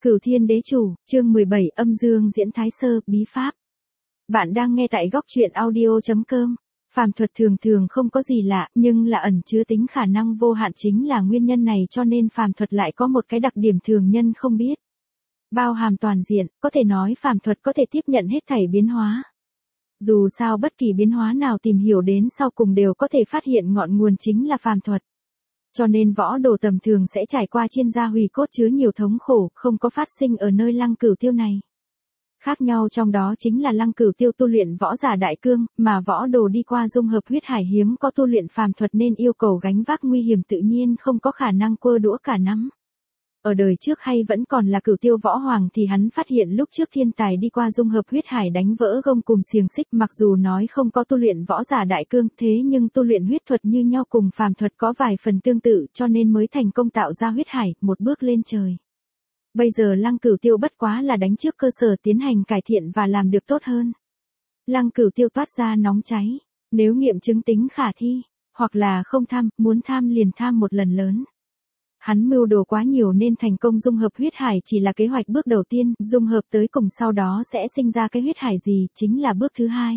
Cửu Thiên Đế Chủ, chương 17 âm dương diễn thái sơ, bí pháp. Bạn đang nghe tại góc truyện audio.com. Phàm thuật thường thường không có gì lạ, nhưng là ẩn chứa tính khả năng vô hạn chính là nguyên nhân này cho nên phàm thuật lại có một cái đặc điểm thường nhân không biết. Bao hàm toàn diện, có thể nói phàm thuật có thể tiếp nhận hết thảy biến hóa. Dù sao bất kỳ biến hóa nào tìm hiểu đến sau cùng đều có thể phát hiện ngọn nguồn chính là phàm thuật. Cho nên võ đồ tầm thường sẽ trải qua chiên gia hủy cốt chứa nhiều thống khổ, không có phát sinh ở nơi Lăng Cửu Tiêu này. Khác nhau trong đó chính là Lăng Cửu Tiêu tu luyện võ giả đại cương, mà võ đồ đi qua dung hợp huyết hải hiếm có tu luyện phàm thuật nên yêu cầu gánh vác nguy hiểm tự nhiên không có khả năng quơ đũa cả nắm. Ở đời trước hay vẫn còn là Cửu Tiêu võ hoàng thì hắn phát hiện lúc trước thiên tài đi qua dung hợp huyết hải đánh vỡ gông cùm xiềng xích, mặc dù nói không có tu luyện võ giả đại cương thế nhưng tu luyện huyết thuật như nhau cùng phàm thuật có vài phần tương tự cho nên mới thành công tạo ra huyết hải, một bước lên trời. Bây giờ Lăng Cửu Tiêu bất quá là đánh trước cơ sở tiến hành cải thiện và làm được tốt hơn. Lăng Cửu Tiêu toát ra nóng cháy, nếu nghiệm chứng tính khả thi, hoặc là không tham, muốn tham liền tham một lần lớn. Hắn mưu đồ quá nhiều nên thành công dung hợp huyết hải chỉ là kế hoạch bước đầu tiên, dung hợp tới cùng sau đó sẽ sinh ra cái huyết hải gì, chính là bước thứ hai.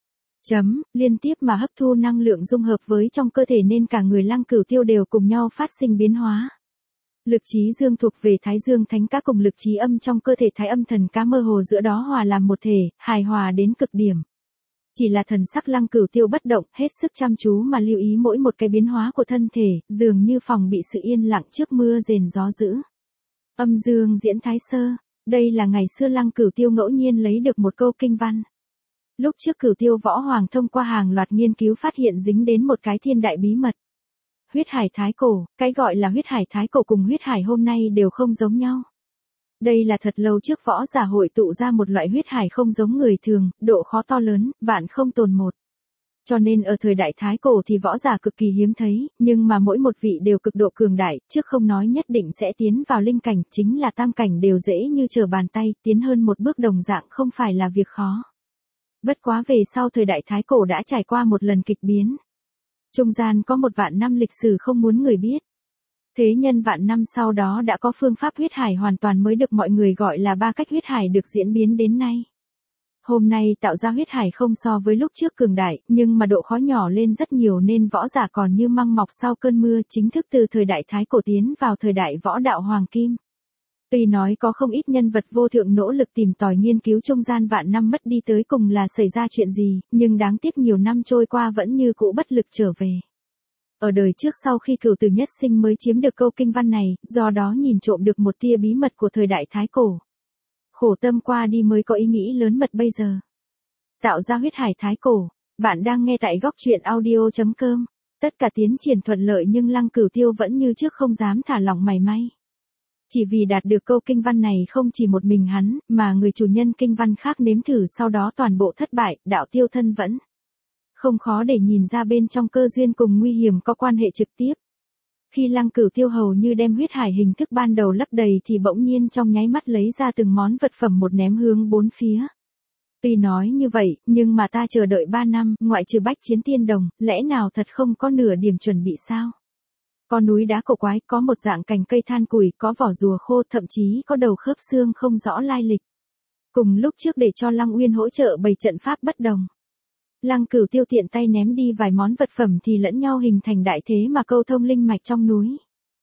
Liên tiếp mà hấp thu năng lượng dung hợp với trong cơ thể nên cả người Lăng Cửu Tiêu đều cùng nhau phát sinh biến hóa. Lực trí dương thuộc về Thái Dương Thánh Cá cùng lực trí âm trong cơ thể Thái Âm Thần Cá mơ hồ giữa đó hòa làm một thể, hài hòa đến cực điểm. Chỉ là thần sắc Lăng Cửu Tiêu bất động, hết sức chăm chú mà lưu ý mỗi một cái biến hóa của thân thể, dường như phòng bị sự yên lặng trước mưa rền gió dữ. Âm dương diễn thái sơ, đây là ngày xưa Lăng Cửu Tiêu ngẫu nhiên lấy được một câu kinh văn. Lúc trước Cửu Tiêu võ hoàng thông qua hàng loạt nghiên cứu phát hiện dính đến một cái thiên đại bí mật. Huyết hải thái cổ, cái gọi là huyết hải thái cổ cùng huyết hải hôm nay đều không giống nhau. Đây là thật lâu trước võ giả hội tụ ra một loại huyết hải không giống người thường, độ khó to lớn, vạn không tồn một. Cho nên ở thời đại thái cổ thì võ giả cực kỳ hiếm thấy, nhưng mà mỗi một vị đều cực độ cường đại, trước không nói nhất định sẽ tiến vào linh cảnh, chính là tam cảnh đều dễ như trở bàn tay, tiến hơn một bước đồng dạng không phải là việc khó. Bất quá về sau thời đại thái cổ đã trải qua một lần kịch biến. Trung gian có một vạn năm lịch sử không muốn người biết. Thế nhân vạn năm sau đó đã có phương pháp huyết hải hoàn toàn mới được mọi người gọi là ba cách huyết hải được diễn biến đến nay. Hôm nay tạo ra huyết hải không so với lúc trước cường đại, nhưng mà độ khó nhỏ lên rất nhiều nên võ giả còn như măng mọc sau cơn mưa, chính thức từ thời đại thái cổ tiến vào thời đại võ đạo hoàng kim. Tuy nói có không ít nhân vật vô thượng nỗ lực tìm tòi nghiên cứu trung gian vạn năm mất đi tới cùng là xảy ra chuyện gì, nhưng đáng tiếc nhiều năm trôi qua vẫn như cũ bất lực trở về. Ở đời trước sau khi Cửu Tử Nhất Sinh mới chiếm được câu kinh văn này, do đó nhìn trộm được một tia bí mật của thời đại thái cổ. Khổ tâm qua đi mới có ý nghĩ lớn mật bây giờ. Tạo ra huyết hải thái cổ, bạn đang nghe tại góc truyện audio.com. Tất cả tiến triển thuận lợi nhưng Lăng Cửu Tiêu vẫn như trước không dám thả lỏng mảy may. Chỉ vì đạt được câu kinh văn này không chỉ một mình hắn, mà người chủ nhân kinh văn khác nếm thử sau đó toàn bộ thất bại, đạo tiêu thân vẫn. Không khó để nhìn ra bên trong cơ duyên cùng nguy hiểm có quan hệ trực tiếp. Khi Lăng Cửu Tiêu hầu như đem huyết hải hình thức ban đầu lấp đầy thì bỗng nhiên trong nháy mắt lấy ra từng món vật phẩm một ném hướng bốn phía. Tuy nói như vậy, nhưng mà ta chờ đợi 3 năm, ngoại trừ bách chiến tiên đồng, lẽ nào thật không có nửa điểm chuẩn bị sao? Có núi đá cổ quái, có một dạng cành cây than củi, có vỏ rùa khô, thậm chí có đầu khớp xương không rõ lai lịch. Cùng lúc trước để cho Lăng Uyên hỗ trợ bày trận pháp bất đồng. Lăng Cửu Tiêu tiện tay ném đi vài món vật phẩm thì lẫn nhau hình thành đại thế mà câu thông linh mạch trong núi.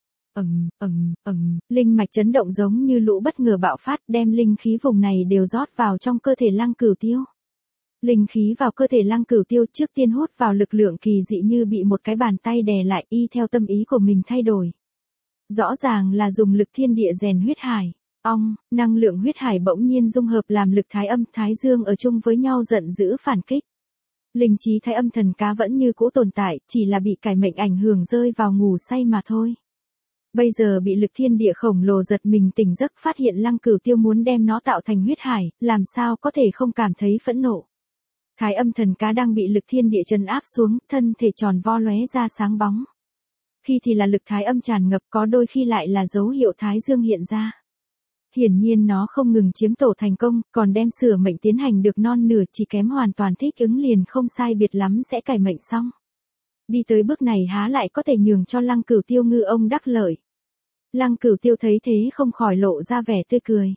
Linh mạch chấn động giống như lũ bất ngờ bạo phát đem linh khí vùng này đều rót vào trong cơ thể Lăng Cửu Tiêu. Linh khí vào cơ thể Lăng Cửu Tiêu trước tiên hút vào lực lượng kỳ dị như bị một cái bàn tay đè lại y theo tâm ý của mình thay đổi. Rõ ràng là dùng lực thiên địa rèn huyết hải. Năng lượng huyết hải bỗng nhiên dung hợp làm lực thái âm thái dương ở chung với nhau giận dữ phản kích. Linh trí Thái Âm Thần Cá vẫn như cũ tồn tại, chỉ là bị cải mệnh ảnh hưởng rơi vào ngủ say mà thôi. Bây giờ bị lực thiên địa khổng lồ giật mình tỉnh giấc phát hiện Lăng Cửu Tiêu muốn đem nó tạo thành huyết hải, làm sao có thể không cảm thấy phẫn nộ. Thái Âm Thần Cá đang bị lực thiên địa trấn áp xuống, thân thể tròn vo lóe ra sáng bóng. Khi thì là lực thái âm tràn ngập, có đôi khi lại là dấu hiệu thái dương hiện ra. Hiển nhiên nó không ngừng chiếm tổ thành công, còn đem sửa mệnh tiến hành được non nửa, chỉ kém hoàn toàn thích ứng liền không sai biệt lắm sẽ cải mệnh xong. Đi tới bước này há lại có thể nhường cho Lăng Cửu Tiêu ngư ông đắc lợi. Lăng Cửu Tiêu thấy thế không khỏi lộ ra vẻ tươi cười.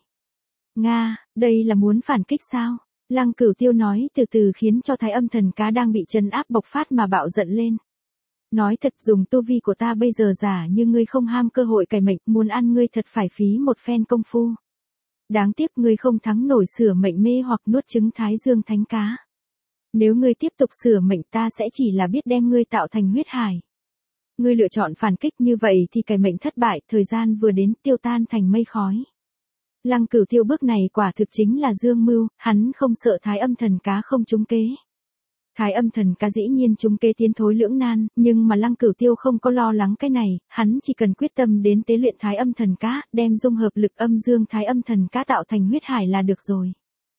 Nga, đây là muốn phản kích sao? Lăng Cửu Tiêu nói từ từ khiến cho Thái Âm Thần Cá đang bị trấn áp bộc phát mà bạo giận lên. Nói thật, dùng tu vi của ta bây giờ giả như ngươi không ham cơ hội cải mệnh, muốn ăn ngươi thật phải phí một phen công phu. Đáng tiếc ngươi không thắng nổi sửa mệnh mê hoặc nuốt trứng Thái Dương Thánh Cá. Nếu ngươi tiếp tục sửa mệnh, ta sẽ chỉ là biết đem ngươi tạo thành huyết hải. Ngươi lựa chọn phản kích như vậy thì cải mệnh thất bại, thời gian vừa đến tiêu tan thành mây khói. Lăng Cửu Tiêu bước này quả thực chính là dương mưu, hắn không sợ Thái Âm Thần Cá không trúng kế. Thái Âm Thần Cá dĩ nhiên trúng kế tiến thối lưỡng nan, nhưng mà Lăng Cửu Tiêu không có lo lắng cái này, hắn chỉ cần quyết tâm đến tế luyện Thái Âm Thần Cá, đem dung hợp lực âm dương Thái Âm Thần Cá tạo thành huyết hải là được rồi.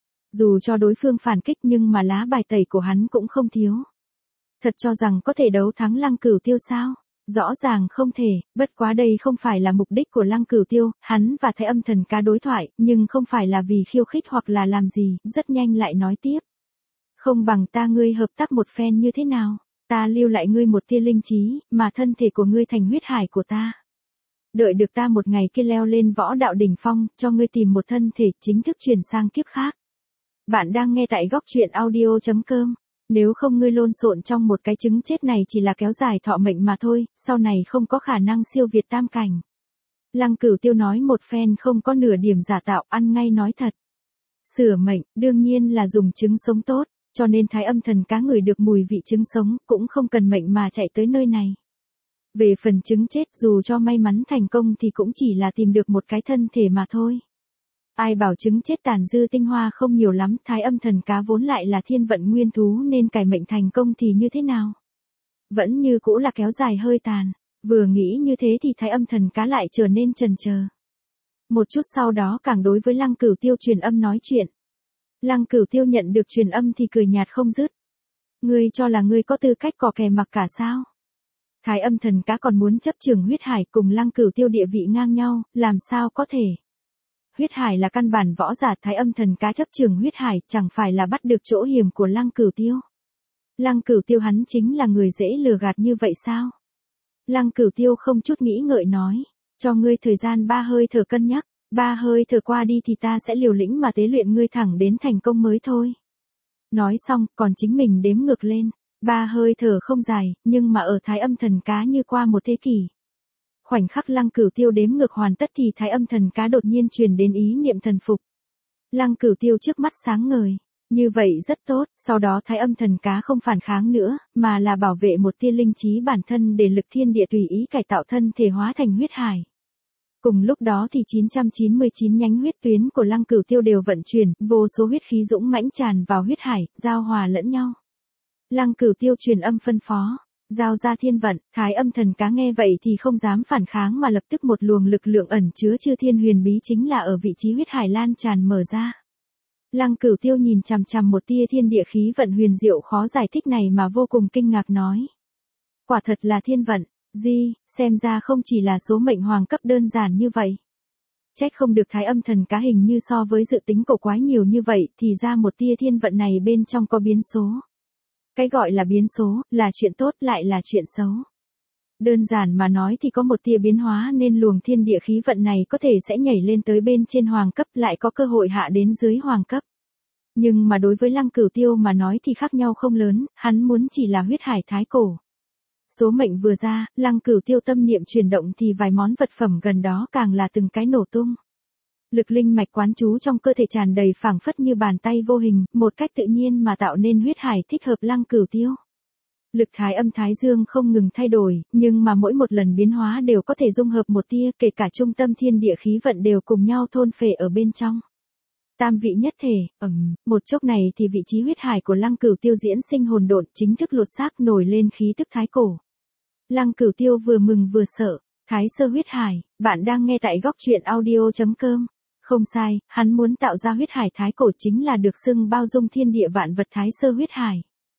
Dù cho đối phương phản kích nhưng mà lá bài tẩy của hắn cũng không thiếu. Thật cho rằng có thể đấu thắng Lăng Cửu Tiêu sao? Rõ ràng không thể, bất quá đây không phải là mục đích của Lăng Cửu Tiêu, hắn và Thái Âm Thần Cá đối thoại, nhưng không phải là vì khiêu khích hoặc là làm gì, rất nhanh lại nói tiếp. Không bằng ta ngươi hợp tác một phen như thế nào, ta lưu lại ngươi một tia linh trí, mà thân thể của ngươi thành huyết hải của ta. Đợi được ta một ngày kia leo lên võ đạo đỉnh phong, cho ngươi tìm một thân thể chính thức chuyển sang kiếp khác. Bạn đang nghe tại góc truyện audio.com. Nếu không ngươi lộn xộn trong một cái trứng chết này chỉ là kéo dài thọ mệnh mà thôi, sau này không có khả năng siêu việt tam cảnh. Lăng Cửu Tiêu nói một phen không có nửa điểm giả tạo, ăn ngay nói thật. Sửa mệnh, đương nhiên là dùng trứng sống tốt, cho nên Thái Âm Thần Cá ngửi được mùi vị trứng sống, cũng không cần mệnh mà chạy tới nơi này. Về phần trứng chết, dù cho may mắn thành công thì cũng chỉ là tìm được một cái thân thể mà thôi. Ai bảo trứng chết tàn dư tinh hoa không nhiều lắm, Thái Âm Thần Cá vốn lại là thiên vận nguyên thú nên cải mệnh thành công thì như thế nào? Vẫn như cũ là kéo dài hơi tàn, vừa nghĩ như thế thì Thái Âm Thần Cá lại trở nên chần chờ. Một chút sau đó càng đối với Lăng Cửu Tiêu truyền âm nói chuyện. Lăng Cửu Tiêu nhận được truyền âm thì cười nhạt không dứt. Ngươi cho là ngươi có tư cách cò kè mặc cả sao? Thái Âm Thần Cá còn muốn chấp chưởng huyết hải cùng Lăng Cửu Tiêu địa vị ngang nhau, làm sao có thể? Huyết hải là căn bản võ giả, Thái Âm Thần Cá chấp chưởng huyết hải chẳng phải là bắt được chỗ hiểm của Lăng Cửu Tiêu. Lăng Cửu Tiêu hắn chính là người dễ lừa gạt như vậy sao? Lăng Cửu Tiêu không chút nghĩ ngợi nói, cho ngươi thời gian 3 hơi thở cân nhắc, 3 hơi thở qua đi thì ta sẽ liều lĩnh mà tế luyện ngươi thẳng đến thành công mới thôi. Nói xong, còn chính mình đếm ngược lên, 3 hơi thở không dài, nhưng mà ở Thái Âm Thần Cá như qua một thế kỷ. Khoảnh khắc Lăng Cửu Tiêu đếm ngược hoàn tất thì Thái Âm Thần Cá đột nhiên truyền đến ý niệm thần phục. Lăng Cửu Tiêu trước mắt sáng ngời, như vậy rất tốt, sau đó Thái Âm Thần Cá không phản kháng nữa, mà là bảo vệ một tia linh trí bản thân để lực thiên địa tùy ý cải tạo thân thể hóa thành huyết hải. Cùng lúc đó thì 999 nhánh huyết tuyến của Lăng Cửu Tiêu đều vận chuyển, vô số huyết khí dũng mãnh tràn vào huyết hải, giao hòa lẫn nhau. Lăng Cửu Tiêu truyền âm phân phó, giao ra thiên vận. Thái Âm Thần Cá nghe vậy thì không dám phản kháng mà lập tức một luồng lực lượng ẩn chứa chư thiên huyền bí chính là ở vị trí huyết hải lan tràn mở ra. Lăng Cửu Tiêu nhìn chằm chằm một tia thiên địa khí vận huyền diệu khó giải thích này mà vô cùng kinh ngạc nói. Quả thật là thiên vận, xem ra không chỉ là số mệnh hoàng cấp đơn giản như vậy. Trách không được Thái Âm Thần Cá hình như so với dự tính cổ quái nhiều như vậy thì ra một tia thiên vận này bên trong có biến số. Cái gọi là biến số, là chuyện tốt lại là chuyện xấu. Đơn giản mà nói thì có một tia biến hóa nên luồng thiên địa khí vận này có thể sẽ nhảy lên tới bên trên hoàng cấp lại có cơ hội hạ đến dưới hoàng cấp. Nhưng mà đối với Lăng Cửu Tiêu mà nói thì khác nhau không lớn, hắn muốn chỉ là huyết hải thái cổ. Số mệnh vừa ra, Lăng Cửu Tiêu tâm niệm chuyển động thì vài món vật phẩm gần đó càng là từng cái nổ tung. Lực linh mạch quán chú trong cơ thể tràn đầy phảng phất như bàn tay vô hình, một cách tự nhiên mà tạo nên huyết hải thích hợp Lăng Cửu Tiêu. Lực thái âm thái dương không ngừng thay đổi, nhưng mà mỗi một lần biến hóa đều có thể dung hợp một tia, kể cả trung tâm thiên địa khí vận đều cùng nhau thôn phệ ở bên trong. Tam vị nhất thể, một chốc này thì vị trí huyết hải của Lăng Cửu Tiêu diễn sinh hồn độn chính thức lột xác nổi lên khí tức thái cổ. Lăng Cửu Tiêu vừa mừng vừa sợ, thái sơ huyết hải, bạn đang nghe tại góc truyện audio.com. Không sai, hắn muốn tạo ra huyết hải thái cổ chính là được xưng bao dung thiên địa vạn vật thái sơ huyết hải.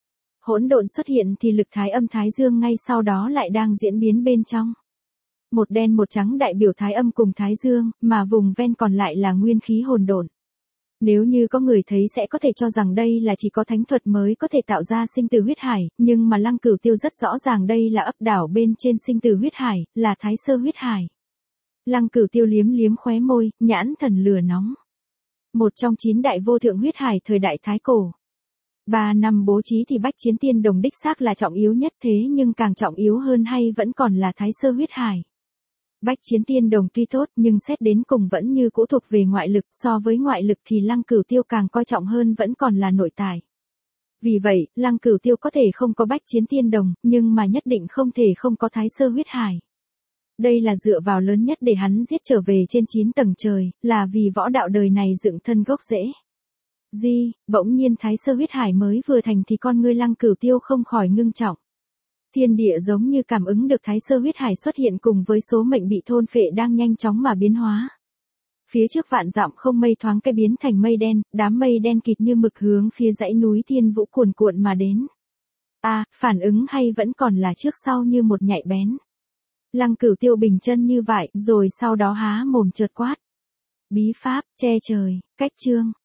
Hỗn độn xuất hiện thì lực thái âm thái dương ngay sau đó lại đang diễn biến bên trong. Một đen một trắng đại biểu thái âm cùng thái dương, mà vùng ven còn lại là nguyên khí hỗn độn. Nếu như có người thấy sẽ có thể cho rằng đây là chỉ có thánh thuật mới có thể tạo ra sinh tử huyết hải, nhưng mà Lăng Cửu Tiêu rất rõ ràng đây là ấp đảo bên trên sinh tử huyết hải, là thái sơ huyết hải. Lăng Cửu Tiêu liếm liếm khóe môi, nhãn thần lửa nóng. Một trong 9 đại vô thượng huyết hải thời đại Thái Cổ. 3 năm bố trí thì Bách Chiến Tiên Đồng đích xác là trọng yếu nhất, thế nhưng càng trọng yếu hơn hay vẫn còn là Thái Sơ huyết hải. Bách Chiến Tiên Đồng tuy tốt nhưng xét đến cùng vẫn như cũ thuộc về ngoại lực, so với ngoại lực thì Lăng Cửu Tiêu càng coi trọng hơn vẫn còn là nội tài. Vì vậy, Lăng Cửu Tiêu có thể không có Bách Chiến Tiên Đồng, nhưng mà nhất định không thể không có Thái Sơ huyết hải. Đây là dựa vào lớn nhất để hắn giết trở về trên 9 tầng trời, là vì võ đạo đời này dựng thân gốc rễ. Bỗng nhiên Thái Sơ huyết hải mới vừa thành thì con ngươi Lăng Cửu Tiêu không khỏi ngưng trọng. Thiên địa giống như cảm ứng được Thái Sơ huyết hải xuất hiện cùng với số mệnh bị thôn phệ đang nhanh chóng mà biến hóa. Phía trước vạn dặm không mây thoáng cái biến thành mây đen, đám mây đen kịt như mực hướng phía dãy núi Thiên Vũ cuồn cuộn mà đến. Phản ứng hay vẫn còn là trước sau như một nhạy bén. Lăng Cửu Tiêu bình chân như vậy, rồi sau đó há mồm chợt quát. Bí pháp, che trời, cách chương.